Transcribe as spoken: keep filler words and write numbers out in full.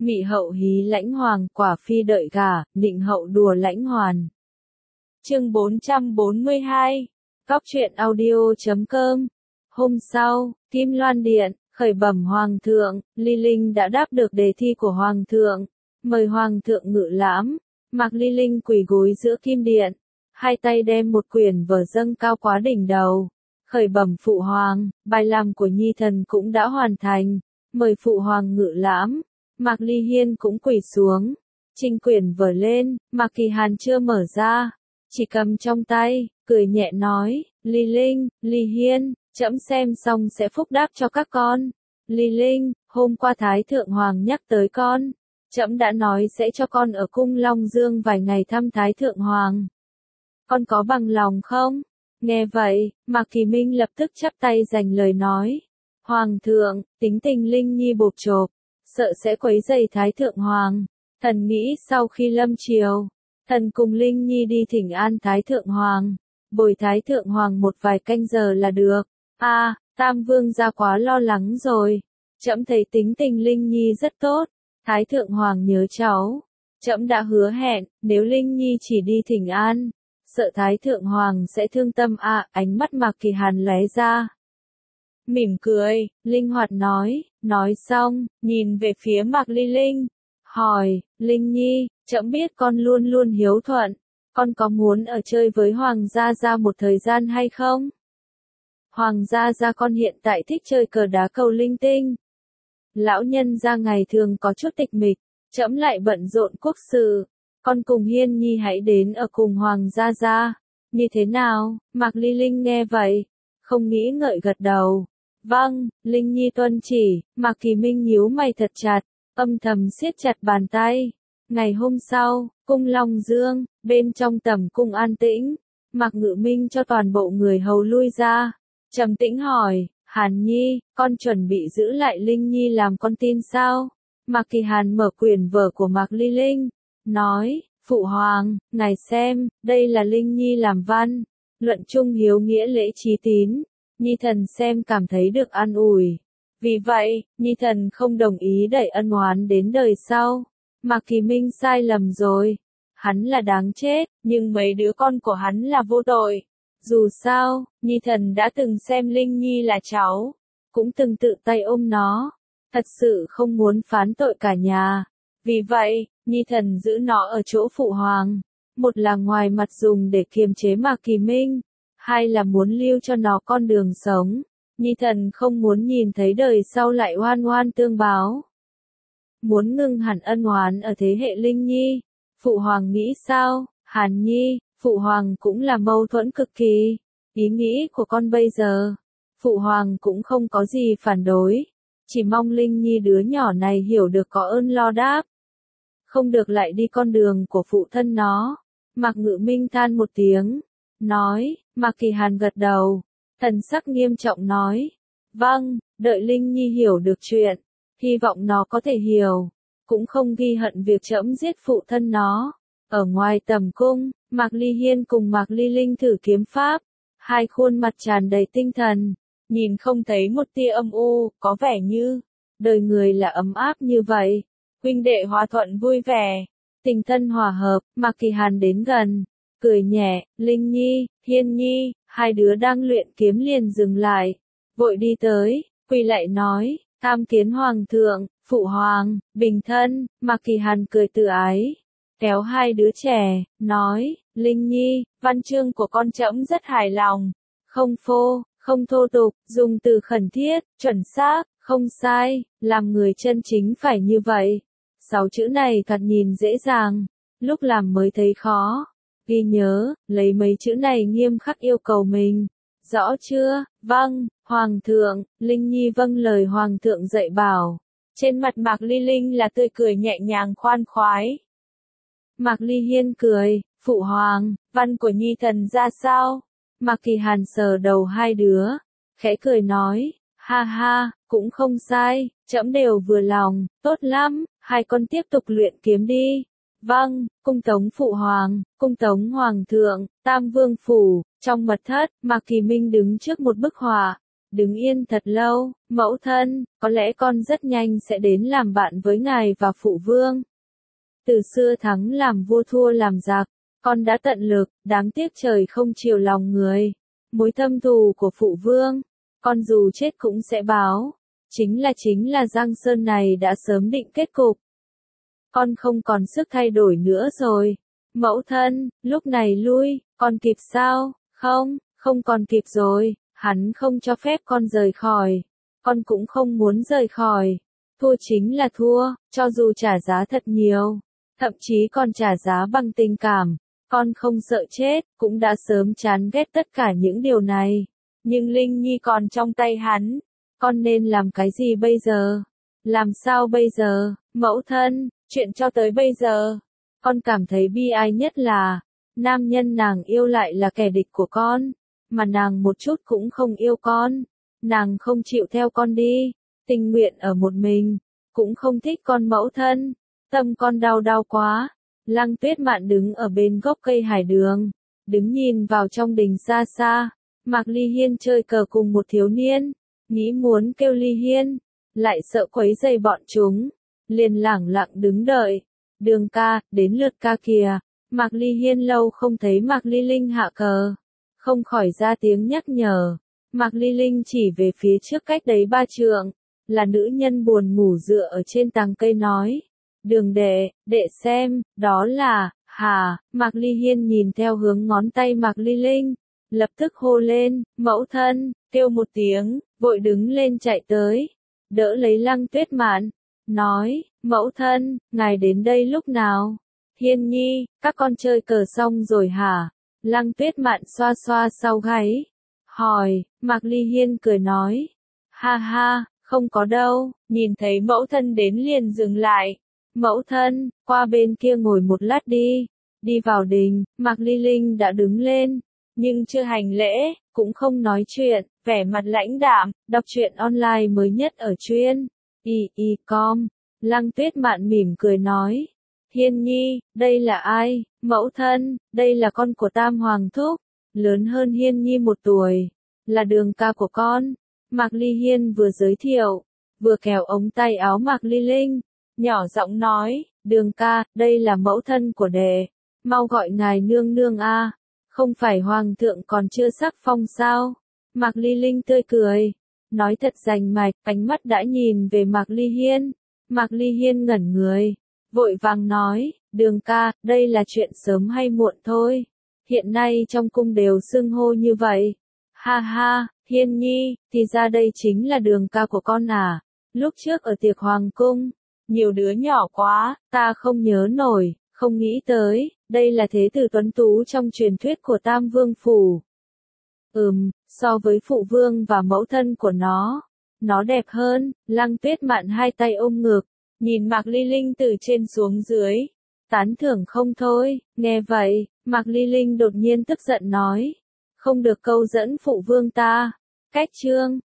Mị hậu hí lãnh hoàng, quả phi đợi gả, nịnh hậu đùa lãnh hoàn. Chương bốn trăm bốn mươi hai. Cóc truyện audio chấm com. Hôm sau, Kim Loan Điện, khởi bẩm Hoàng thượng, Ly Linh đã đáp được đề thi của Hoàng thượng. Mời Hoàng thượng ngự lãm. Mạc Ly Linh quỳ gối giữa Kim Điện, hai tay đem một quyển vở dâng cao quá đỉnh đầu. Khởi bẩm Phụ Hoàng, bài làm của Nhi thần cũng đã hoàn thành. Mời Phụ Hoàng ngự lãm. Mạc Ly Hiên cũng quỳ xuống. Trình quyển vở lên, Mạc Kỳ Hàn chưa mở ra. Chỉ cầm trong tay, cười nhẹ nói, Ly Linh, Ly Hiên, trẫm xem xong sẽ phúc đáp cho các con. Ly Linh, hôm qua Thái Thượng Hoàng nhắc tới con. Trẫm đã nói sẽ cho con ở cung Long Dương vài ngày thăm Thái Thượng Hoàng. Con có bằng lòng không? Nghe vậy, Mạc Kỳ Minh lập tức chắp tay dành lời nói. Hoàng thượng, tính tình Linh Nhi bộp chộp, sợ sẽ quấy rầy Thái Thượng Hoàng. Thần nghĩ sau khi lâm triều, thần cùng Linh Nhi đi thỉnh an Thái Thượng Hoàng, bồi Thái Thượng Hoàng một vài canh giờ là được. A, à, Tam Vương gia quá lo lắng rồi. Trẫm thấy tính tình Linh Nhi rất tốt. Thái Thượng Hoàng nhớ cháu. Trẫm đã hứa hẹn, nếu Linh Nhi chỉ đi thỉnh an, sợ Thái Thượng Hoàng sẽ thương tâm. A, à, ánh mắt Mạc Kỳ Hàn lóe ra. Mỉm cười, linh hoạt nói, nói xong, nhìn về phía Mạc Ly Linh, hỏi, Linh Nhi, trẫm biết con luôn luôn hiếu thuận, con có muốn ở chơi với Hoàng gia gia một thời gian hay không? Hoàng gia gia con hiện tại thích chơi cờ đá cầu linh tinh. Lão nhân gia ngày thường có chút tịch mịch, trẫm lại bận rộn quốc sự, con cùng Hiên Nhi hãy đến ở cùng Hoàng gia gia. Như thế nào? Mạc Ly Linh nghe vậy, không nghĩ ngợi gật đầu. Vâng, Linh Nhi tuân chỉ. Mạc Kỳ Minh nhíu mày thật chặt, âm thầm siết chặt bàn tay. Ngày hôm sau, cung Long Dương, bên trong tầm cung an tĩnh, Mạc Ngự Minh cho toàn bộ người hầu lui ra. Trầm tĩnh hỏi, Hàn Nhi, con chuẩn bị giữ lại Linh Nhi làm con tin sao? Mạc Kỳ Hàn mở quyển vở của Mạc Ly Linh, nói, Phụ Hoàng, ngài xem, đây là Linh Nhi làm văn, luận trung hiếu nghĩa lễ trí tín. Nhi thần xem cảm thấy được an ủi. Vì vậy, Nhi thần không đồng ý đẩy ân oán đến đời sau. Mạc Kỳ Minh sai lầm rồi. Hắn là đáng chết, nhưng mấy đứa con của hắn là vô tội. Dù sao, Nhi thần đã từng xem Linh Nhi là cháu, cũng từng tự tay ôm nó. Thật sự không muốn phán tội cả nhà. Vì vậy, Nhi thần giữ nó ở chỗ Phụ Hoàng. Một là ngoài mặt dùng để kiềm chế Mạc Kỳ Minh. Hai là muốn lưu cho nó con đường sống. Nhi thần không muốn nhìn thấy đời sau lại oan oan tương báo. Muốn ngưng hẳn ân oán ở thế hệ Linh Nhi. Phụ Hoàng nghĩ sao? Hàn Nhi, Phụ Hoàng cũng là mâu thuẫn cực kỳ. Ý nghĩ của con bây giờ, Phụ Hoàng cũng không có gì phản đối. Chỉ mong Linh Nhi đứa nhỏ này hiểu được có ơn lo đáp. Không được lại đi con đường của phụ thân nó. Mạc Ngự Minh than một tiếng, nói. Mạc Kỳ Hàn gật đầu, thần sắc nghiêm trọng nói, vâng, đợi Linh Nhi hiểu được chuyện, hy vọng nó có thể hiểu, cũng không ghi hận việc trẫm giết phụ thân nó. Ở ngoài tầm cung, Mạc Ly Hiên cùng Mạc Ly Linh thử kiếm pháp, hai khuôn mặt tràn đầy tinh thần, nhìn không thấy một tia âm u, có vẻ như đời người là ấm áp như vậy, huynh đệ hòa thuận vui vẻ, tình thân hòa hợp. Mạc Kỳ Hàn đến gần, cười nhẹ, Linh Nhi, Hiên Nhi, hai đứa đang luyện kiếm liền dừng lại, vội đi tới, quỳ lại nói, tham kiến Hoàng thượng, Phụ Hoàng, bình thân. Mạc Kỳ Hàn cười tự ái, kéo hai đứa trẻ, nói, Linh Nhi, văn chương của con trẫm rất hài lòng, không phô, không thô tục, dùng từ khẩn thiết, chuẩn xác, không sai, làm người chân chính phải như vậy. Sáu chữ này thoạt nhìn dễ dàng, lúc làm mới thấy khó. Ghi nhớ, lấy mấy chữ này nghiêm khắc yêu cầu mình. Rõ chưa? Vâng, Hoàng thượng. Linh Nhi vâng lời Hoàng thượng dạy bảo. Trên mặt Mạc Ly Linh là tươi cười nhẹ nhàng khoan khoái. Mạc Ly Hiên cười, Phụ Hoàng, văn của Nhi thần ra sao? Mạc Kỳ Hàn sờ đầu hai đứa, khẽ cười nói, ha ha, cũng không sai, trẫm đều vừa lòng, tốt lắm, hai con tiếp tục luyện kiếm đi. Vâng, cung tống Phụ Hoàng, cung tống Hoàng thượng. Tam Vương phủ, trong mật thất, Mạc Kỳ Minh đứng trước một bức họa, Đứng yên thật lâu, mẫu thân, có lẽ con rất nhanh sẽ đến làm bạn với ngài và phụ vương. Từ xưa thắng làm vua thua làm giặc, con đã tận lực, đáng tiếc trời không chiều lòng người. Mối thâm thù của phụ vương, con dù chết cũng sẽ báo. Chính là chính là Giang Sơn này đã sớm định kết cục. Con không còn sức thay đổi nữa rồi. Mẫu thân, lúc này lui, con kịp sao? Không, không còn kịp rồi, hắn không cho phép con rời khỏi. Con cũng không muốn rời khỏi. Thua chính là thua, cho dù trả giá thật nhiều, thậm chí còn trả giá bằng tình cảm. Con không sợ chết, cũng đã sớm chán ghét tất cả những điều này. Nhưng Linh Nhi còn trong tay hắn. Con nên làm cái gì bây giờ? Làm sao bây giờ, mẫu thân, chuyện cho tới bây giờ? Con cảm thấy bi ai nhất là, nam nhân nàng yêu lại là kẻ địch của con, mà nàng một chút cũng không yêu con. Nàng không chịu theo con đi, tình nguyện ở một mình, cũng không thích con mẫu thân. Tâm con đau đau quá. Lăng Tuyết Mạn đứng ở bên gốc cây hải đường, đứng nhìn vào trong đình xa xa. Mạc Ly Hiên chơi cờ cùng một thiếu niên, nghĩ muốn kêu Ly Hiên, lại sợ quấy rầy bọn chúng, liền lẳng lặng đứng đợi. Đường ca, đến lượt ca kìa. Mạc Ly Hiên lâu không thấy Mạc Ly Linh hạ cờ, không khỏi ra tiếng nhắc nhở. Mạc Ly Linh chỉ về phía trước cách đấy ba trượng, là nữ nhân buồn ngủ dựa ở trên tàng cây nói. Đường đệ, đệ xem, đó là, hà, Mạc Ly Hiên nhìn theo hướng ngón tay Mạc Ly Linh, lập tức hô lên, mẫu thân, kêu một tiếng, vội đứng lên chạy tới, đỡ lấy Lăng Tuyết Mạn, nói, mẫu thân, ngài đến đây lúc nào? Hiên nhi, các con chơi cờ xong rồi hả? Lăng Tuyết Mạn xoa xoa sau gáy, hỏi. Mạc Ly Hiên cười nói, ha ha, không có đâu, nhìn thấy mẫu thân đến liền dừng lại. Mẫu thân, qua bên kia ngồi một lát đi. Đi vào đình, Mạc Ly Linh đã đứng lên, nhưng chưa hành lễ, cũng không nói chuyện, vẻ mặt lãnh đạm, đọc truyện online mới nhất ở chuyên y y com. Lăng Tuyết Mạn mỉm cười nói, Hiên nhi, đây là ai? Mẫu thân, đây là con của Tam Hoàng Thúc, lớn hơn Hiên nhi một tuổi, là đường ca của con. Mạc Ly Hiên vừa giới thiệu, vừa kéo ống tay áo Mạc Ly Linh, nhỏ giọng nói, đường ca, đây là mẫu thân của đệ, mau gọi ngài nương nương a, không phải hoàng thượng còn chưa sắc phong sao? Mạc Ly Linh tươi cười, nói thật rành mạch, ánh mắt đã nhìn về Mạc Ly Hiên. Mạc Ly Hiên ngẩn người, vội vàng nói, đường ca, đây là chuyện sớm hay muộn thôi, hiện nay trong cung đều xưng hô như vậy. Ha ha, Hiên nhi, thì ra đây chính là đường ca của con à? Lúc trước ở tiệc hoàng cung, nhiều đứa nhỏ quá, ta không nhớ nổi, không nghĩ tới, đây là thế tử tuấn tú trong truyền thuyết của Tam Vương Phủ. Ừm, so với phụ vương và mẫu thân của nó, nó đẹp hơn. Lăng Tuyết Mạn hai tay ôm ngực, nhìn Mạc Ly Linh từ trên xuống dưới, tán thưởng không thôi. Nghe vậy, Mạc Ly Linh đột nhiên tức giận nói, không được câu dẫn phụ vương ta. Cách chương